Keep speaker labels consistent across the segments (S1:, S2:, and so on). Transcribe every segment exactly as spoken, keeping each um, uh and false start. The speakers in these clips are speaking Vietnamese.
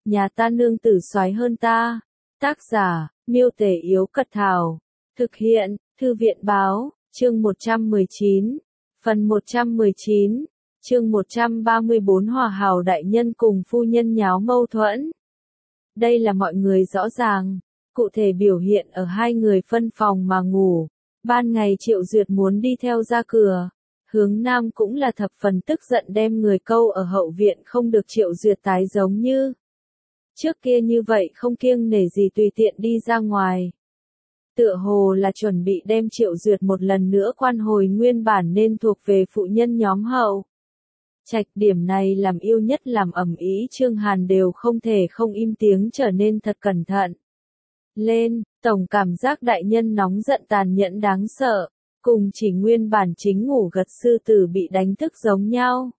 S1: nhà ta nương tử soái hơn ta. Tác giả, Miêu Tể Yếu Cật Thảo. Thực hiện, Thư viện Báo, chương một trăm mười chín. Phần một trăm mười chín, chương một trăm ba mươi bốn Hòa hảo đại nhân cùng phu nhân nháo mâu thuẫn. Đây là mọi người rõ ràng, cụ thể biểu hiện ở hai người phân phòng mà ngủ. Ban ngày Triệu Duyệt muốn đi theo ra cửa. Hướng Nam cũng là thập phần tức giận đem người câu ở hậu viện không được Triệu Duyệt tái giống như trước kia như vậy không kiêng nể gì tùy tiện đi ra ngoài. Tựa hồ là chuẩn bị đem Triệu Duyệt một lần nữa quan hồi nguyên bản nên thuộc về phụ nhân nhóm hậu. Trạch điểm này làm yêu nhất làm ầm ĩ Trương Hàn đều không thể không im tiếng trở nên thật cẩn thận. Lên, tổng cảm giác đại nhân nóng giận tàn nhẫn đáng sợ, cùng chỉ nguyên bản chính ngủ gật sư tử bị đánh thức giống nhau.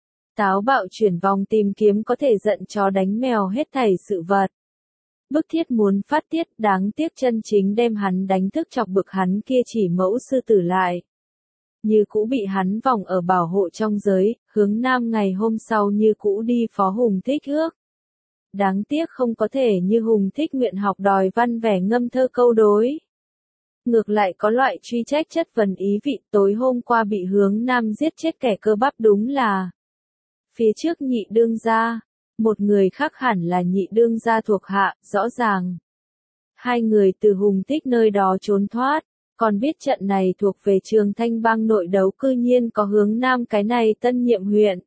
S1: Táo bạo chuyển vòng tìm kiếm có thể giận chó đánh mèo hết thảy sự vật. Bức thiết muốn phát tiết đáng tiếc chân chính đem hắn đánh thức chọc bực hắn kia chỉ mẫu sư tử lại. Như cũ bị hắn vòng ở bảo hộ trong giới, Hướng Nam ngày hôm sau như cũ đi phó Hùng Thích ước. Đáng tiếc không có thể như Hùng Thích nguyện học đòi văn vẻ ngâm thơ câu đối. Ngược lại có loại truy trách chất vấn ý vị tối hôm qua bị Hướng Nam giết chết kẻ cơ bắp đúng là. Phía trước nhị đương gia, một người khác hẳn là nhị đương gia thuộc hạ, rõ ràng. Hai người từ Hùng Thích nơi đó trốn thoát, còn biết trận này thuộc về Trường Thanh bang nội đấu cư nhiên có Hướng Nam cái này tân nhiệm huyện.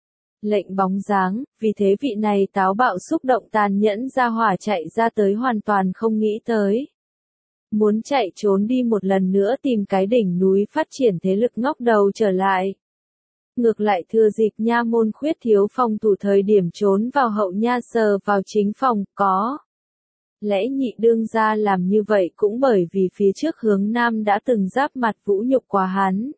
S1: Lệnh bóng dáng, vì thế vị này táo bạo xúc động tàn nhẫn ra hỏa chạy ra tới hoàn toàn không nghĩ tới. Muốn chạy trốn đi một lần nữa tìm cái đỉnh núi phát triển thế lực ngóc đầu trở lại. Ngược lại thừa dịp nha môn khuyết thiếu phòng thủ thời điểm trốn vào hậu nha sờ vào chính phòng, có. Lẽ nhị đương gia làm như vậy cũng bởi vì phía trước Hướng Nam đã từng giáp mặt vũ nhục quá hắn.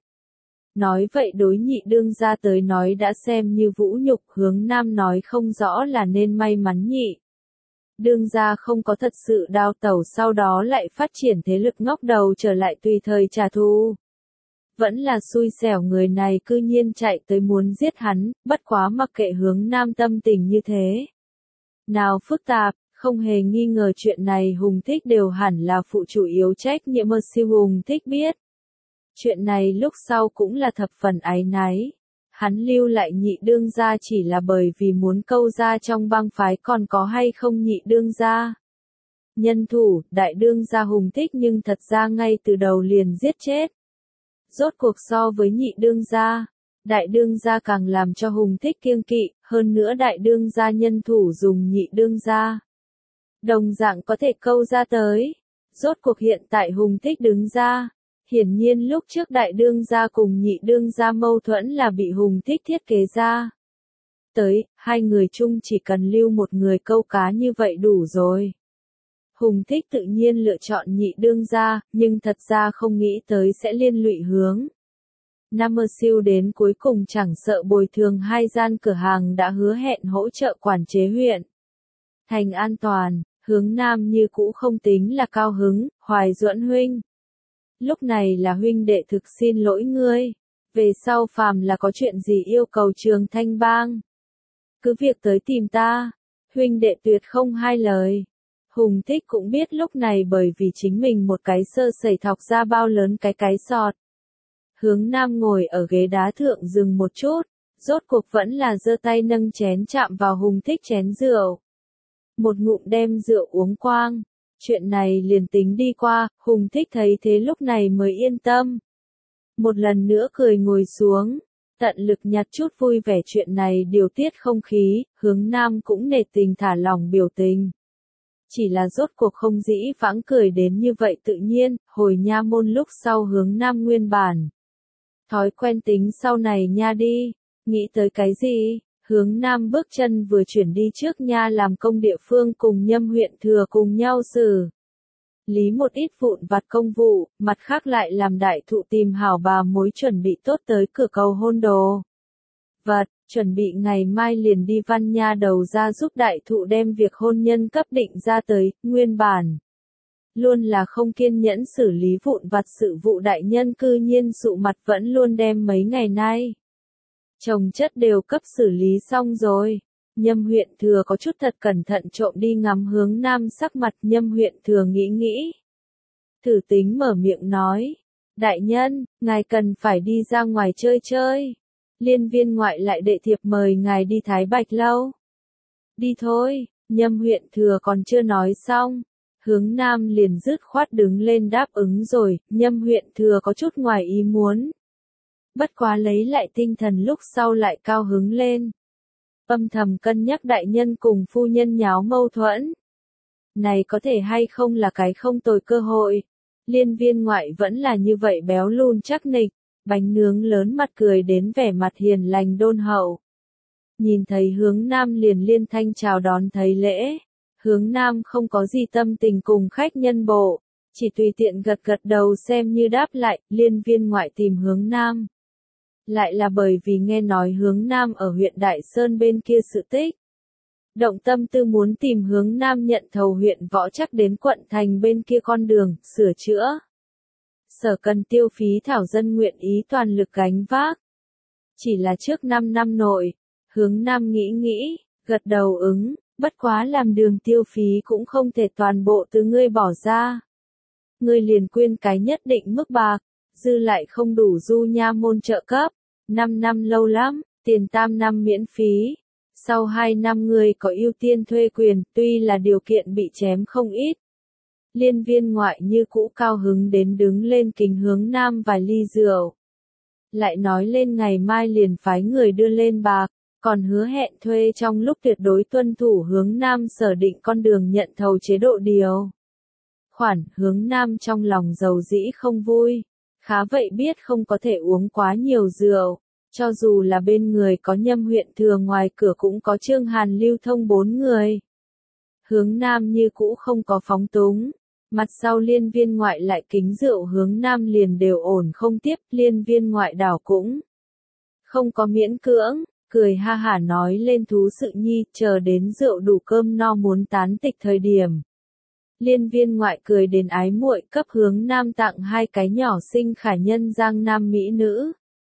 S1: Nói vậy đối nhị đương gia tới nói đã xem như vũ nhục, Hướng Nam nói không rõ là nên may mắn nhị. Đương gia không có thật sự đao tẩu sau đó lại phát triển thế lực ngóc đầu trở lại tùy thời trả thù. Vẫn là xui xẻo người này cư nhiên chạy tới muốn giết hắn, bất quá mặc kệ Hướng Nam tâm tình như thế. Nào phức tạp, không hề nghi ngờ chuyện này Hùng Thích đều hẳn là phụ chủ yếu trách nhiệm mơ siêu Hùng Thích biết. Chuyện này lúc sau cũng là thập phần áy náy. Hắn lưu lại nhị đương gia chỉ là bởi vì muốn câu ra trong bang phái còn có hay không nhị đương gia. Nhân thủ, đại đương gia Hùng Thích nhưng thật ra ngay từ đầu liền giết chết. Rốt cuộc so với nhị đương gia, đại đương gia càng làm cho Hùng Thích kiêng kỵ, hơn nữa đại đương gia nhân thủ dùng nhị đương gia. Đồng dạng có thể câu ra tới. Rốt cuộc hiện tại Hùng Thích đứng ra. Hiển nhiên lúc trước đại đương gia cùng nhị đương gia mâu thuẫn là bị Hùng Thích thiết kế ra. Tới, hai người chung chỉ cần lưu một người câu cá như vậy đủ rồi. Hùng Thích tự nhiên lựa chọn nhị đương gia, nhưng thật ra không nghĩ tới sẽ liên lụy Hướng. Nam Mơ Siêu đến cuối cùng chẳng sợ bồi thường hai gian cửa hàng đã hứa hẹn hỗ trợ quản chế huyện. Thành an toàn, Hướng Nam như cũ không tính là cao hứng, Hoài Duẫn huynh. Lúc này là huynh đệ thực xin lỗi ngươi. Về sau phàm là có chuyện gì yêu cầu Trường Thanh bang. Cứ việc tới tìm ta. Huynh đệ tuyệt không hai lời. Hùng Thích cũng biết lúc này bởi vì chính mình một cái sơ sẩy thọc ra bao lớn cái cái sọt. Hướng Nam ngồi ở ghế đá thượng dừng một chút. Rốt cuộc vẫn là giơ tay nâng chén chạm vào Hùng Thích chén rượu. Một ngụm đem rượu uống quang. Chuyện này liền tính đi qua, Hùng Thích thấy thế lúc này mới yên tâm. Một lần nữa cười ngồi xuống, tận lực nhặt chút vui vẻ chuyện này điều tiết không khí, Hướng Nam cũng nể tình thả lỏng biểu tình. Chỉ là rốt cuộc không dĩ vãng cười đến như vậy tự nhiên, hồi nha môn lúc sau Hướng Nam nguyên bản. Thói quen tính sau này nha đi, nghĩ tới cái gì? Hướng Nam bước chân vừa chuyển đi trước nha làm công địa phương cùng Nhâm huyện thừa cùng nhau xử lý một ít vụn vặt công vụ, mặt khác lại làm đại thụ tìm hảo bà mối chuẩn bị tốt tới cửa cầu hôn đồ. Vật, chuẩn bị ngày mai liền đi văn nha đầu ra giúp đại thụ đem việc hôn nhân cấp định ra tới, nguyên bản. Luôn là không kiên nhẫn xử lý vụn vặt sự vụ đại nhân cư nhiên sụ mặt vẫn luôn đem mấy ngày nay. Chồng chất đều cấp xử lý xong rồi. Nhâm huyện thừa có chút thật cẩn thận trộm đi ngắm hướng nam sắc mặt. Nhâm huyện thừa nghĩ nghĩ. Thử tính mở miệng nói. Đại nhân, ngài cần phải đi ra ngoài chơi chơi. Liên viên ngoại lại đệ thiệp mời ngài đi Thái Bạch Lâu. Đi thôi, Nhâm huyện thừa còn chưa nói xong. Hướng nam liền dứt khoát đứng lên đáp ứng rồi. Nhâm huyện thừa có chút ngoài ý muốn. Bất quá lấy lại tinh thần lúc sau lại cao hứng lên. Âm thầm cân nhắc đại nhân cùng phu nhân nháo mâu thuẫn. Này có thể hay không là cái không tồi cơ hội. Liên viên ngoại vẫn là như vậy béo lùn chắc nịch, bánh nướng lớn mặt cười đến vẻ mặt hiền lành đôn hậu. Nhìn thấy hướng nam liền liên thanh chào đón thấy lễ. Hướng nam không có gì tâm tình cùng khách nhân bộ, chỉ tùy tiện gật gật đầu xem như đáp lại. Liên viên ngoại tìm hướng nam. Lại là bởi vì nghe nói hướng nam ở huyện Đại Sơn bên kia sự tích. Động tâm tư muốn tìm hướng nam nhận thầu huyện Võ Trắc đến quận thành bên kia con đường, sửa chữa. Sở cần tiêu phí thảo dân nguyện ý toàn lực gánh vác. Chỉ là trước năm năm nội, hướng nam nghĩ nghĩ, gật đầu ứng, bất quá làm đường tiêu phí cũng không thể toàn bộ từ ngươi bỏ ra. Ngươi liền quyên cái nhất định mức bạc, dư lại không đủ du nha môn trợ cấp. năm năm lâu lắm, tiền tam năm miễn phí. Sau hai năm người có ưu tiên thuê quyền, tuy là điều kiện bị chém không ít. Liên viên ngoại như cũ cao hứng đến đứng lên kính hướng nam vài ly rượu. Lại nói lên ngày mai liền phái người đưa lên bạc, còn hứa hẹn thuê trong lúc tuyệt đối tuân thủ hướng nam sở định con đường nhận thầu chế độ điều. Khoản hướng nam trong lòng giàu dĩ không vui. Khá vậy biết không có thể uống quá nhiều rượu. Cho dù là bên người có Nhâm huyện thừa ngoài cửa cũng có Trương Hàn lưu thông bốn người. Hướng nam như cũ không có phóng túng. Mặt sau liên viên ngoại lại kính rượu hướng nam liền đều ổn không tiếp. Liên viên ngoại đảo cũng không có miễn cưỡng, cười ha hả nói lên thú sự nhi, chờ đến rượu đủ cơm no muốn tán tịch thời điểm. Liên viên ngoại cười đến ái muội cấp hướng nam tặng hai cái nhỏ xinh khả nhân giang nam mỹ nữ.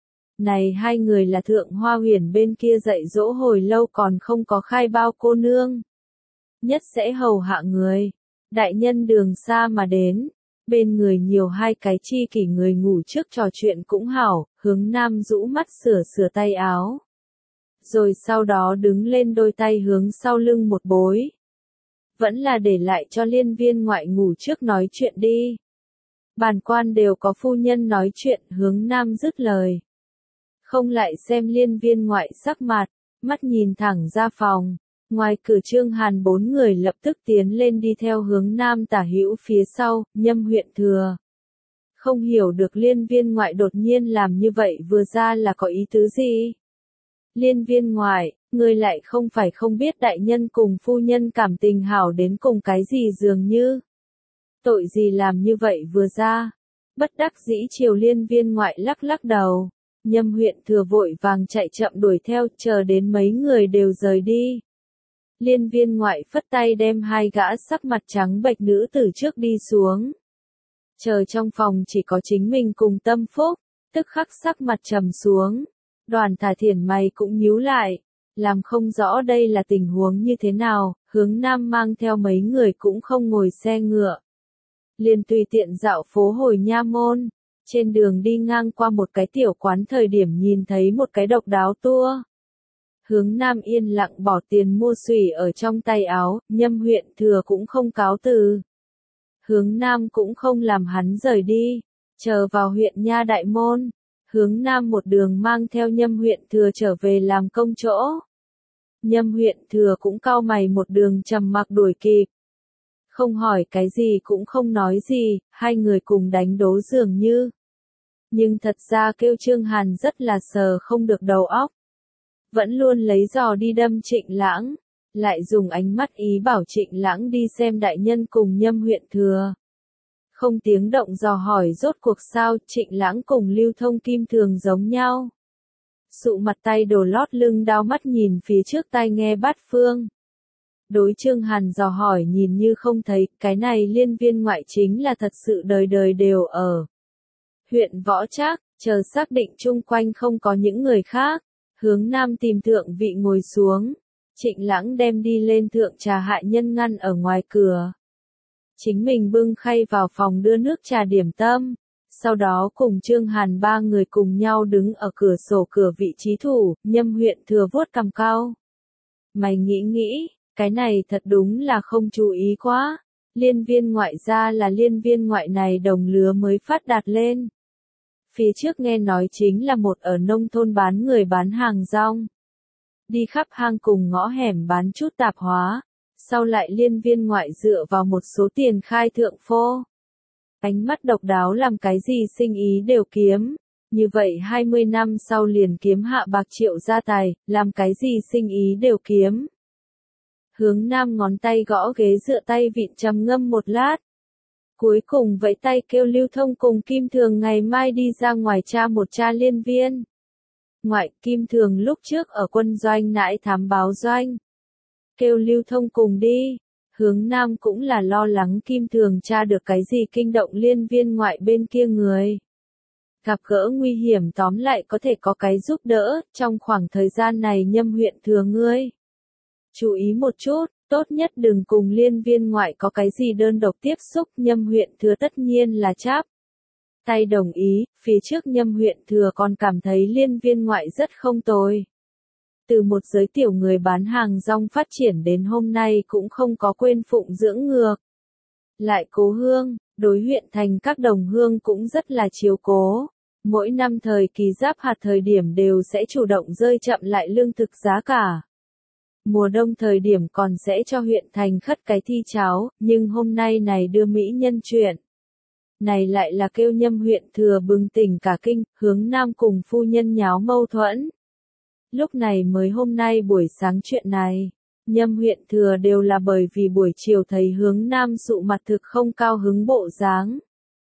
S1: Này hai người là thượng hoa huyền bên kia dạy dỗ hồi lâu còn không có khai bao cô nương. Nhất sẽ hầu hạ người. Đại nhân đường xa mà đến. Bên người nhiều hai cái chi kỷ người ngủ trước trò chuyện cũng hảo. Hướng nam rũ mắt sửa sửa tay áo. Rồi sau đó đứng lên đôi tay hướng sau lưng một bối. Vẫn là để lại cho liên viên ngoại ngủ trước nói chuyện đi. Bản quan đều có phu nhân nói chuyện. Hướng nam dứt lời. Không lại xem liên viên ngoại sắc mặt, mắt nhìn thẳng ra phòng. Ngoài cửa Trương Hàn bốn người lập tức tiến lên đi theo hướng nam tả hữu phía sau. Nhâm huyện thừa. Không hiểu được liên viên ngoại đột nhiên làm như vậy vừa ra là có ý tứ gì. Liên viên ngoại, người lại không phải không biết đại nhân cùng phu nhân cảm tình hảo đến cùng cái gì dường như. Tội gì làm như vậy vừa ra. Bất đắc dĩ chiều liên viên ngoại lắc lắc đầu. Nhâm huyện thừa vội vàng chạy chậm đuổi theo, chờ đến mấy người đều rời đi. Liên viên ngoại phất tay đem hai gã sắc mặt trắng bệch nữ tử trước đi xuống. Chờ trong phòng chỉ có chính mình cùng Tâm Phúc, tức khắc sắc mặt trầm xuống. Đoàn Thả Thiển mày cũng nhíu lại, làm không rõ đây là tình huống như thế nào. Hướng nam mang theo mấy người cũng không ngồi xe ngựa. Liền tùy tiện dạo phố hồi nha môn. Trên đường đi ngang qua một cái tiểu quán thời điểm nhìn thấy một cái độc đáo tour. Hướng nam yên lặng bỏ tiền mua xùy ở trong tay áo, Nhâm huyện thừa cũng không cáo từ. Hướng nam cũng không làm hắn rời đi, chờ vào huyện nha đại môn. Hướng nam một đường mang theo Nhâm huyện thừa trở về làm công chỗ. Nhâm huyện thừa cũng cau mày một đường trầm mặc đuổi kịp. Không hỏi cái gì cũng không nói gì, hai người cùng đánh đố dường như. Nhưng thật ra kêu Trương Hàn rất là sờ không được đầu óc. Vẫn luôn lấy giò đi đâm Trịnh Lãng, lại dùng ánh mắt ý bảo Trịnh Lãng đi xem đại nhân cùng Nhâm huyện thừa. Không tiếng động dò hỏi rốt cuộc sao. Trịnh Lãng cùng Lưu Thông Kim thường giống nhau. Sụ mặt tay đồ lót lưng đao mắt nhìn phía trước tai nghe bát phương. Đối Trương Hàn dò hỏi nhìn như không thấy, cái này liên viên ngoại chính là thật sự đời đời đều ở huyện Võ Trác. Chờ xác định chung quanh không có những người khác, hướng nam tìm thượng vị ngồi xuống. Trịnh Lãng đem đi lên thượng trà hạ nhân ngăn ở ngoài cửa. Chính mình bưng khay vào phòng đưa nước trà điểm tâm, sau đó cùng Trương Hàn ba người cùng nhau đứng ở cửa sổ cửa vị trí thủ, Nhâm Huyện Thừa vuốt cằm cau. Mày nghĩ nghĩ, cái này thật đúng là không chú ý quá. Liên Viên Ngoại gia là Liên Viên Ngoại này đồng lứa mới phát đạt lên. Phía trước nghe nói chính là một ở nông thôn bán người bán hàng rong. Đi khắp hang cùng ngõ hẻm bán chút tạp hóa, sau lại Liên Viên Ngoại dựa vào một số tiền khai thượng phô. Ánh mắt độc đáo làm cái gì sinh ý đều kiếm, như vậy hai mươi năm sau liền kiếm hạ bạc triệu gia tài, làm cái gì sinh ý đều kiếm. Hướng Nam ngón tay gõ ghế dựa tay vịn trầm ngâm một lát. Cuối cùng vẫy tay kêu Lưu Thông cùng Kim Thường ngày mai đi ra ngoài tra một tra Liên Viên. Ngoại, Kim Thường lúc trước ở quân doanh nãi thám báo doanh. Kêu Lưu Thông cùng đi. Hướng Nam cũng là lo lắng Kim Thường tra được cái gì kinh động Liên Viên Ngoại bên kia người. Gặp gỡ nguy hiểm tóm lại có thể có cái giúp đỡ, trong khoảng thời gian này Nhâm Huyện Thừa ngươi. Chú ý một chút, tốt nhất đừng cùng Liên Viên Ngoại có cái gì đơn độc tiếp xúc, Nhâm Huyện Thừa tất nhiên là cháp tay đồng ý, phía trước Nhâm Huyện Thừa còn cảm thấy Liên Viên Ngoại rất không tồi. Từ một giới tiểu người bán hàng rong phát triển đến hôm nay cũng không có quên phụng dưỡng ngược. Lại Cố Hương, đối huyện thành các đồng hương cũng rất là chiếu cố. Mỗi năm thời kỳ giáp hạt thời điểm đều sẽ chủ động rơi chậm lại lương thực giá cả. Mùa đông thời điểm còn sẽ cho huyện thành khất cái thi cháo, nhưng hôm nay này đưa mỹ nhân chuyện. Này lại là kêu Nhâm Huyện Thừa bừng tỉnh cả kinh, Hướng Nam cùng phu nhân nháo mâu thuẫn. Lúc này mới hôm nay buổi sáng chuyện này, Nhâm Huyện Thừa đều là bởi vì buổi chiều thấy Hướng Nam sụ mặt thực không cao hứng bộ dáng.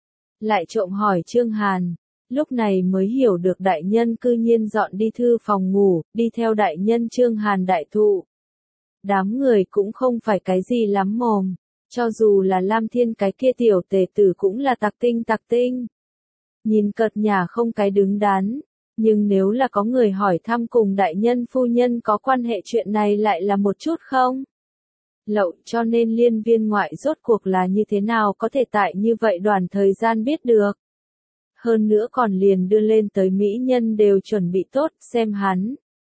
S1: Lại trộm hỏi Trương Hàn, lúc này mới hiểu được đại nhân cư nhiên dọn đi thư phòng ngủ, đi theo đại nhân Trương Hàn đại thụ. Đám người cũng không phải cái gì lắm mồm, cho dù là Lam Thiên cái kia tiểu tề tử cũng là tặc tinh tặc tinh. Nhìn cợt nhà không cái đứng đắn, nhưng nếu là có người hỏi thăm cùng đại nhân phu nhân có quan hệ chuyện này lại là một chút không? Lậu cho nên Liên Viên Ngoại rốt cuộc là như thế nào có thể tại như vậy đoàn thời gian biết được. Hơn nữa còn liền đưa lên tới mỹ nhân đều chuẩn bị tốt xem hắn.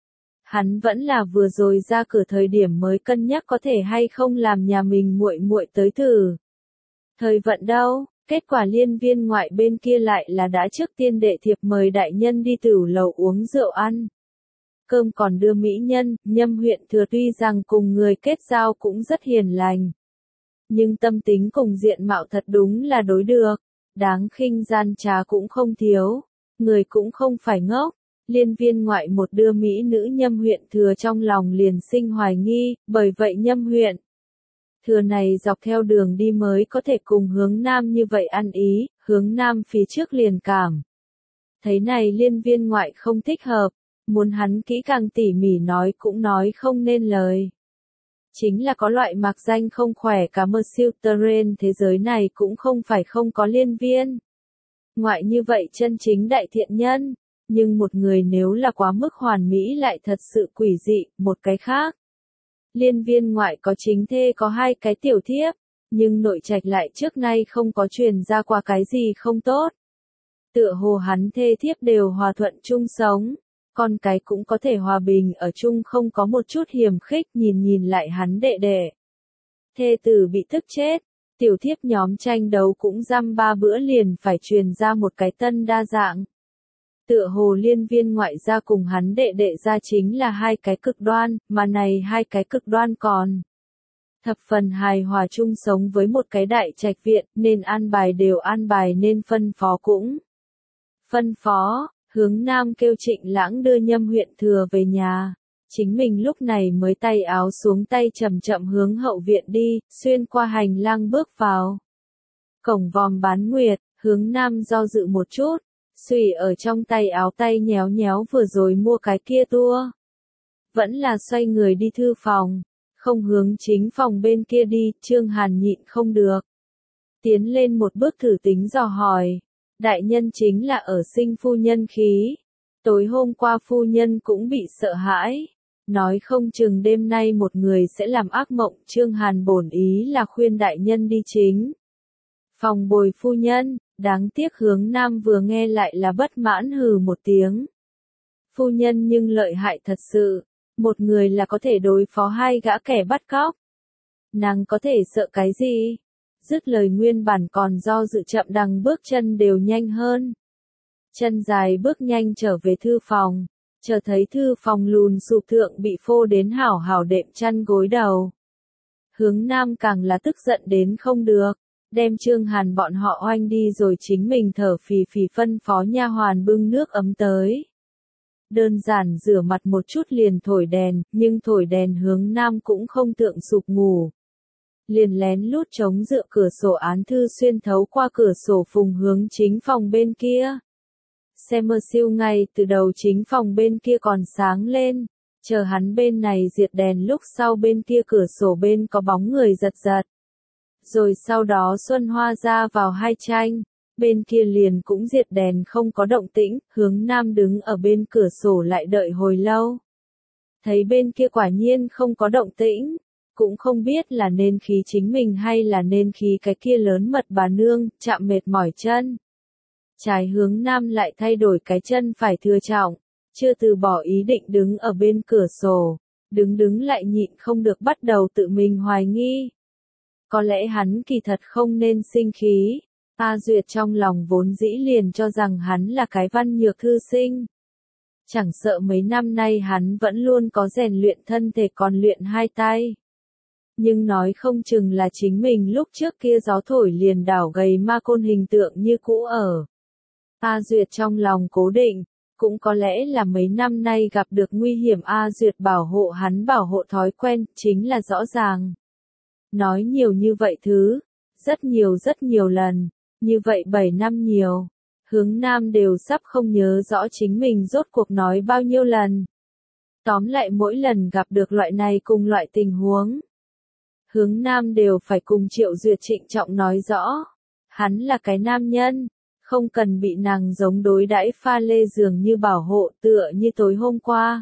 S1: Hắn vẫn là vừa rồi ra cửa thời điểm mới cân nhắc có thể hay không làm nhà mình muội muội tới thử. Thời vận đâu, kết quả Liên Viên Ngoại bên kia lại là đã trước tiên đệ thiệp mời đại nhân đi tửu lầu uống rượu ăn. Cơm còn đưa mỹ nhân, Nhâm Huyện Thừa tuy rằng cùng người kết giao cũng rất hiền lành. Nhưng tâm tính cùng diện mạo thật đúng là đối được, đáng khinh gian trá cũng không thiếu, người cũng không phải ngốc. Liên Viên Ngoại một đưa mỹ nữ Nhâm Huyện Thừa trong lòng liền sinh hoài nghi, bởi vậy Nhâm Huyện Thừa này dọc theo đường đi mới có thể cùng Hướng Nam như vậy ăn ý, Hướng Nam phía trước liền cảm. Thấy này Liên Viên Ngoại không thích hợp, muốn hắn kỹ càng tỉ mỉ nói cũng nói không nên lời. Chính là có loại mạc danh không khỏe cả mơ siêu terrain thế giới này cũng không phải không có Liên Viên Ngoại như vậy chân chính đại thiện nhân. Nhưng một người nếu là quá mức hoàn mỹ lại thật sự quỷ dị, một cái khác. Liên Viên Ngoại có chính thê có hai cái tiểu thiếp, nhưng nội trạch lại trước nay không có truyền ra qua cái gì không tốt. Tựa hồ hắn thê thiếp đều hòa thuận chung sống, con cái cũng có thể hòa bình ở chung không có một chút hiềm khích nhìn nhìn lại hắn đệ đệ. Thê tử bị tức chết, tiểu thiếp nhóm tranh đấu cũng dăm ba bữa liền phải truyền ra một cái tân đa dạng. Tựa hồ Liên Viên Ngoại gia cùng hắn đệ đệ gia chính là hai cái cực đoan, mà này hai cái cực đoan còn thập phần hài hòa chung sống với một cái đại trạch viện, nên an bài đều an bài nên phân phó cũng. Phân phó, Hướng Nam kêu Trịnh Lãng đưa Nhâm Huyện Thừa về nhà, chính mình lúc này mới tay áo xuống tay chậm chậm hướng hậu viện đi, xuyên qua hành lang bước vào. Cổng vòm bán nguyệt, Hướng Nam do dự một chút. Xùy ở trong tay áo tay nhéo nhéo vừa rồi mua cái kia tua. Vẫn là xoay người đi thư phòng, không hướng chính phòng bên kia đi, Trương Hàn nhịn không được. Tiến lên một bước thử tính dò hỏi, đại nhân chính là ở sinh phu nhân khí. Tối hôm qua phu nhân cũng bị sợ hãi, Nói không chừng đêm nay một người sẽ làm ác mộng, Trương Hàn bổn ý là khuyên đại nhân đi chính phòng bồi phu nhân, đáng tiếc Hướng Nam vừa nghe lại là bất mãn hừ một tiếng. Phu nhân nhưng lợi hại thật sự, một người là có thể đối phó hai gã kẻ bắt cóc. Nàng có thể sợ cái gì? Dứt lời nguyên bản còn do dự chậm đằng bước chân đều nhanh hơn. Chân dài bước nhanh trở về thư phòng, chờ thấy thư phòng lùn sụp thượng bị phô đến hảo hảo đệm chăn gối đầu. Hướng Nam càng là tức giận đến không được, đem Trương Hàn bọn họ oanh đi rồi chính mình thở phì phì phân phó nha hoàn bưng nước ấm tới. Đơn giản rửa mặt một chút liền thổi đèn, nhưng thổi đèn Hướng Nam cũng không tượng sụp ngủ. Liền lén lút chống dựa cửa sổ án thư xuyên thấu qua cửa sổ phùng hướng chính phòng bên kia. Xem mơ siêu ngay từ đầu chính phòng bên kia còn sáng lên, chờ hắn bên này diệt đèn lúc sau bên kia cửa sổ bên có bóng người giật giật. Rồi sau đó Xuân Hoa ra vào hai tranh, bên kia liền cũng diệt đèn không có động tĩnh, Hướng Nam đứng ở bên cửa sổ lại đợi hồi lâu. Thấy bên kia quả nhiên không có động tĩnh, cũng không biết là nên khí chính mình hay là nên khí cái kia lớn mật bà nương, chạm mệt mỏi chân. Trái Hướng Nam lại thay đổi cái chân phải thừa trọng, chưa từ bỏ ý định đứng ở bên cửa sổ, đứng đứng lại nhịn không được bắt đầu tự mình hoài nghi. Có lẽ hắn kỳ thật không nên sinh khí, A Duyệt trong lòng vốn dĩ liền cho rằng hắn là cái văn nhược thư sinh. Chẳng sợ mấy năm nay hắn vẫn luôn có rèn luyện thân thể còn luyện hai tay. Nhưng nói không chừng là chính mình lúc trước kia gió thổi liền đảo gầy ma côn hình tượng như cũ ở. A Duyệt trong lòng cố định, cũng có lẽ là mấy năm nay gặp được nguy hiểm A Duyệt bảo hộ hắn bảo hộ thói quen, chính là rõ ràng. Nói nhiều như vậy thứ, rất nhiều rất nhiều lần, như vậy bảy năm nhiều, Hướng Nam đều sắp không nhớ rõ chính mình rốt cuộc nói bao nhiêu lần. Tóm lại mỗi lần gặp được loại này cùng loại tình huống, Hướng Nam đều phải cùng Triệu Duyệt trịnh trọng nói rõ, hắn là cái nam nhân, không cần bị nàng giống đối đãi pha lê dường như bảo hộ tựa như tối hôm qua.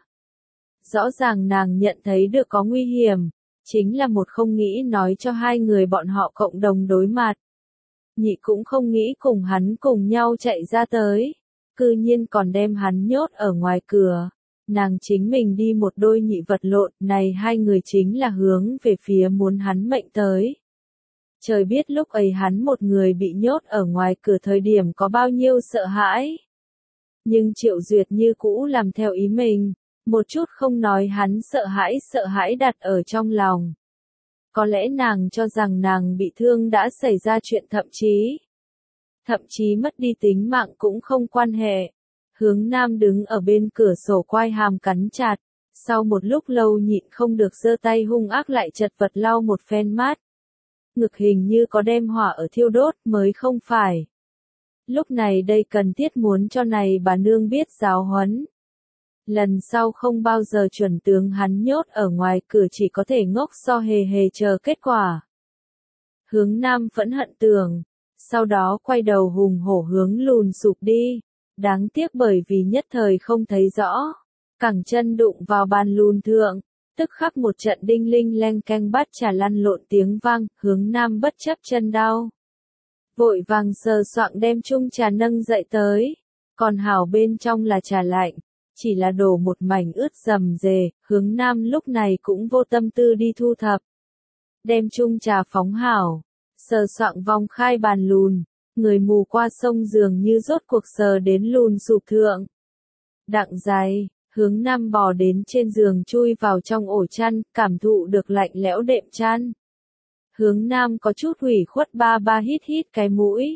S1: Rõ ràng nàng nhận thấy được có nguy hiểm, chính là một không nghĩ nói cho hai người bọn họ cộng đồng đối mặt. Nhị cũng không nghĩ cùng hắn cùng nhau chạy ra tới, cư nhiên còn đem hắn nhốt ở ngoài cửa. Nàng chính mình đi một đôi nhị vật lộn, này hai người chính là hướng về phía muốn hắn mệnh tới. Trời biết lúc ấy hắn một người bị nhốt ở ngoài cửa thời điểm có bao nhiêu sợ hãi. Nhưng Triệu Duyệt như cũ làm theo ý mình, một chút không nói hắn sợ hãi sợ hãi đặt ở trong lòng. Có lẽ nàng cho rằng nàng bị thương đã xảy ra chuyện thậm chí, thậm chí mất đi tính mạng cũng không quan hệ. Hướng Nam đứng ở bên cửa sổ quai hàm cắn chặt, sau một lúc lâu nhịn không được giơ tay hung ác lại chật vật lau một phen mát. Ngực hình như có đem hỏa ở thiêu đốt mới không phải. Lúc này đây cần thiết muốn cho này bà nương biết giáo huấn. Lần sau không bao giờ chuẩn tướng hắn nhốt ở ngoài cửa chỉ có thể ngốc so hề hề chờ kết quả. Hướng Nam phẫn hận tưởng, sau đó quay đầu hùng hổ hướng lùn sụp đi. Đáng tiếc bởi vì nhất thời không thấy rõ, cẳng chân đụng vào bàn lùn thượng, tức khắc một trận đinh linh leng canh bát trà lăn lộn tiếng vang, Hướng Nam bất chấp chân đau. Vội vàng sờ soạng đem chung trà nâng dậy tới, còn hảo bên trong là trà lạnh, chỉ là đổ một mảnh ướt rầm rề, Hướng Nam lúc này cũng vô tâm tư đi thu thập. Đem chung trà phóng hảo, sờ soạng vòng khai bàn lùn. Người mù qua sông dường như rốt cuộc sờ đến lùn sụp thượng. Đặng dài, Hướng Nam bò đến trên giường chui vào trong ổ chăn, cảm thụ được lạnh lẽo đệm chăn. Hướng Nam có chút hủy khuất ba ba hít hít cái mũi.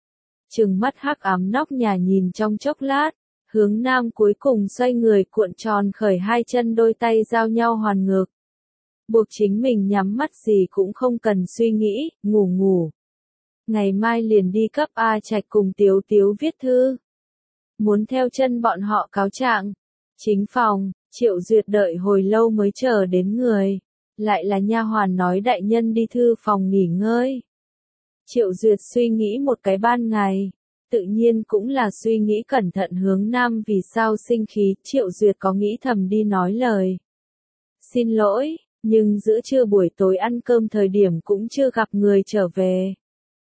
S1: Trừng mắt hắc ám nóc nhà nhìn trong chốc lát, Hướng Nam cuối cùng xoay người cuộn tròn khởi hai chân đôi tay giao nhau hoàn ngược. Buộc chính mình nhắm mắt gì cũng không cần suy nghĩ, ngủ ngủ. Ngày mai liền đi cấp A Trạch cùng Tiếu Tiếu viết thư. Muốn theo chân bọn họ cáo trạng. Chính phòng, Triệu Duyệt đợi hồi lâu mới chờ đến người. Lại là nha hoàn nói đại nhân đi thư phòng nghỉ ngơi. Triệu Duyệt suy nghĩ một cái ban ngày. Tự nhiên cũng là suy nghĩ cẩn thận Hướng Nam vì sao sinh khí. Triệu Duyệt có nghĩ thầm đi nói lời. xin lỗi, nhưng giữa trưa buổi tối ăn cơm thời điểm cũng chưa gặp người trở về.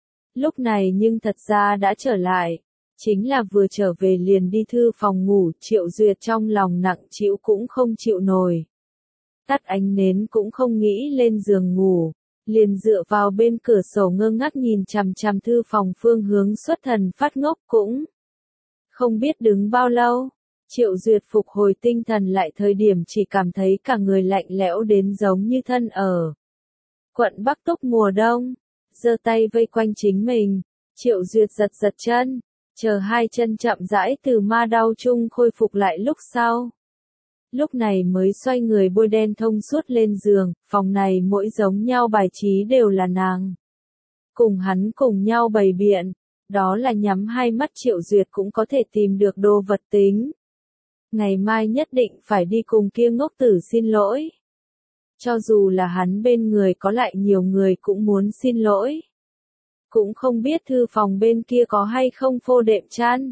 S1: Lúc này nhưng thật ra đã trở lại. Chính là vừa trở về liền đi thư phòng ngủ, Triệu Duyệt trong lòng nặng trĩu cũng không chịu nổi. Tắt ánh nến cũng không nghĩ lên giường ngủ, liền dựa vào bên cửa sổ ngơ ngác nhìn chằm chằm thư phòng phương hướng xuất thần phát ngốc cũng. Không biết đứng bao lâu, Triệu Duyệt phục hồi tinh thần lại thời điểm chỉ cảm thấy cả người lạnh lẽo đến giống như thân ở quận Bắc Túc mùa đông, giơ tay vây quanh chính mình, Triệu Duyệt giật giật chân. Chờ hai chân chậm rãi từ ma đau chung khôi phục lại lúc sau. Lúc này mới xoay người bôi đen thông suốt lên giường, phòng này mỗi giống nhau bài trí đều là nàng. Cùng hắn cùng nhau bày biện, đó là nhắm hai mắt Triệu Duyệt cũng có thể tìm được đồ vật tính. Ngày mai nhất định phải đi cùng kia ngốc tử xin lỗi. Cho dù là hắn bên người có lại nhiều người cũng muốn xin lỗi. Cũng không biết thư phòng bên kia có hay không phô đệm chăn.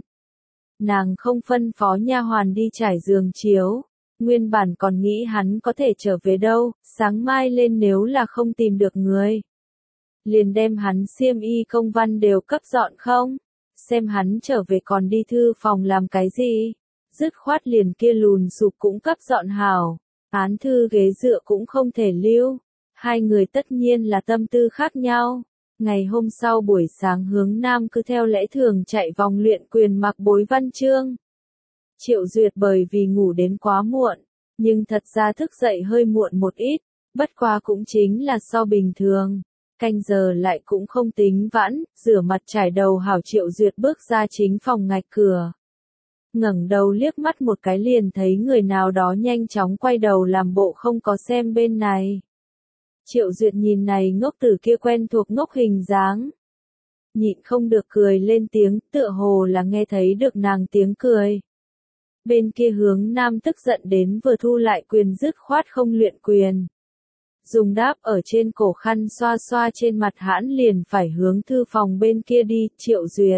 S1: Nàng không phân phó nha hoàn đi trải giường chiếu, nguyên bản còn nghĩ hắn có thể trở về đâu, sáng mai lên nếu là không tìm được người. Liền đem hắn xiêm y công văn đều cấp dọn không, xem hắn trở về còn đi thư phòng làm cái gì, dứt khoát liền kia lùn sụp cũng cấp dọn hảo, án thư ghế dựa cũng không thể lưu, hai người tất nhiên là tâm tư khác nhau. Ngày hôm sau buổi sáng hướng Nam cứ theo lẽ thường chạy vòng luyện quyền mặc bối văn chương. Triệu Duyệt bởi vì ngủ đến quá muộn, nhưng thật ra thức dậy hơi muộn một ít, bất quá cũng chính là so bình thường. Canh giờ lại cũng không tính vãn, rửa mặt trải đầu hảo Triệu Duyệt bước ra chính phòng ngạch cửa. Ngẩng đầu liếc mắt một cái liền thấy người nào đó nhanh chóng quay đầu làm bộ không có xem bên này. Triệu Duyệt nhìn này ngốc tử kia quen thuộc ngốc hình dáng. Nhịn không được cười lên tiếng, tựa hồ là nghe thấy được nàng tiếng cười. Bên kia hướng Nam tức giận đến vừa thu lại quyền dứt khoát không luyện quyền. Dùng đáp ở trên cổ khăn xoa xoa trên mặt hãn liền phải hướng thư phòng bên kia đi, Triệu Duyệt.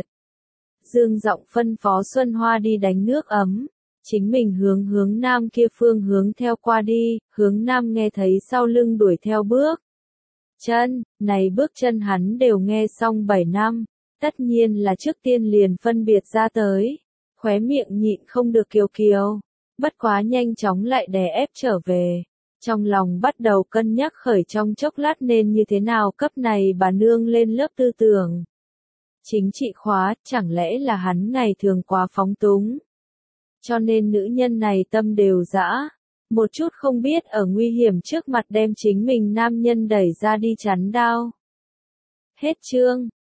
S1: Dương giọng phân phó Xuân Hoa đi đánh nước ấm. Chính mình hướng hướng Nam kia phương hướng theo qua đi, hướng Nam nghe thấy sau lưng đuổi theo bước. Chân, này bước chân hắn đều nghe xong bảy năm, tất nhiên là trước tiên liền phân biệt ra tới, khóe miệng nhịn không được kiều kiều, bất quá nhanh chóng lại đè ép trở về, trong lòng bắt đầu cân nhắc khởi trong chốc lát nên như thế nào cấp này bà nương lên lớp tư tưởng. Chính trị khóa, chẳng lẽ là hắn ngày thường quá phóng túng. Cho nên nữ nhân này tâm đều dã, một chút không biết ở nguy hiểm trước mặt đem chính mình nam nhân đẩy ra đi chắn đao. Hết chương.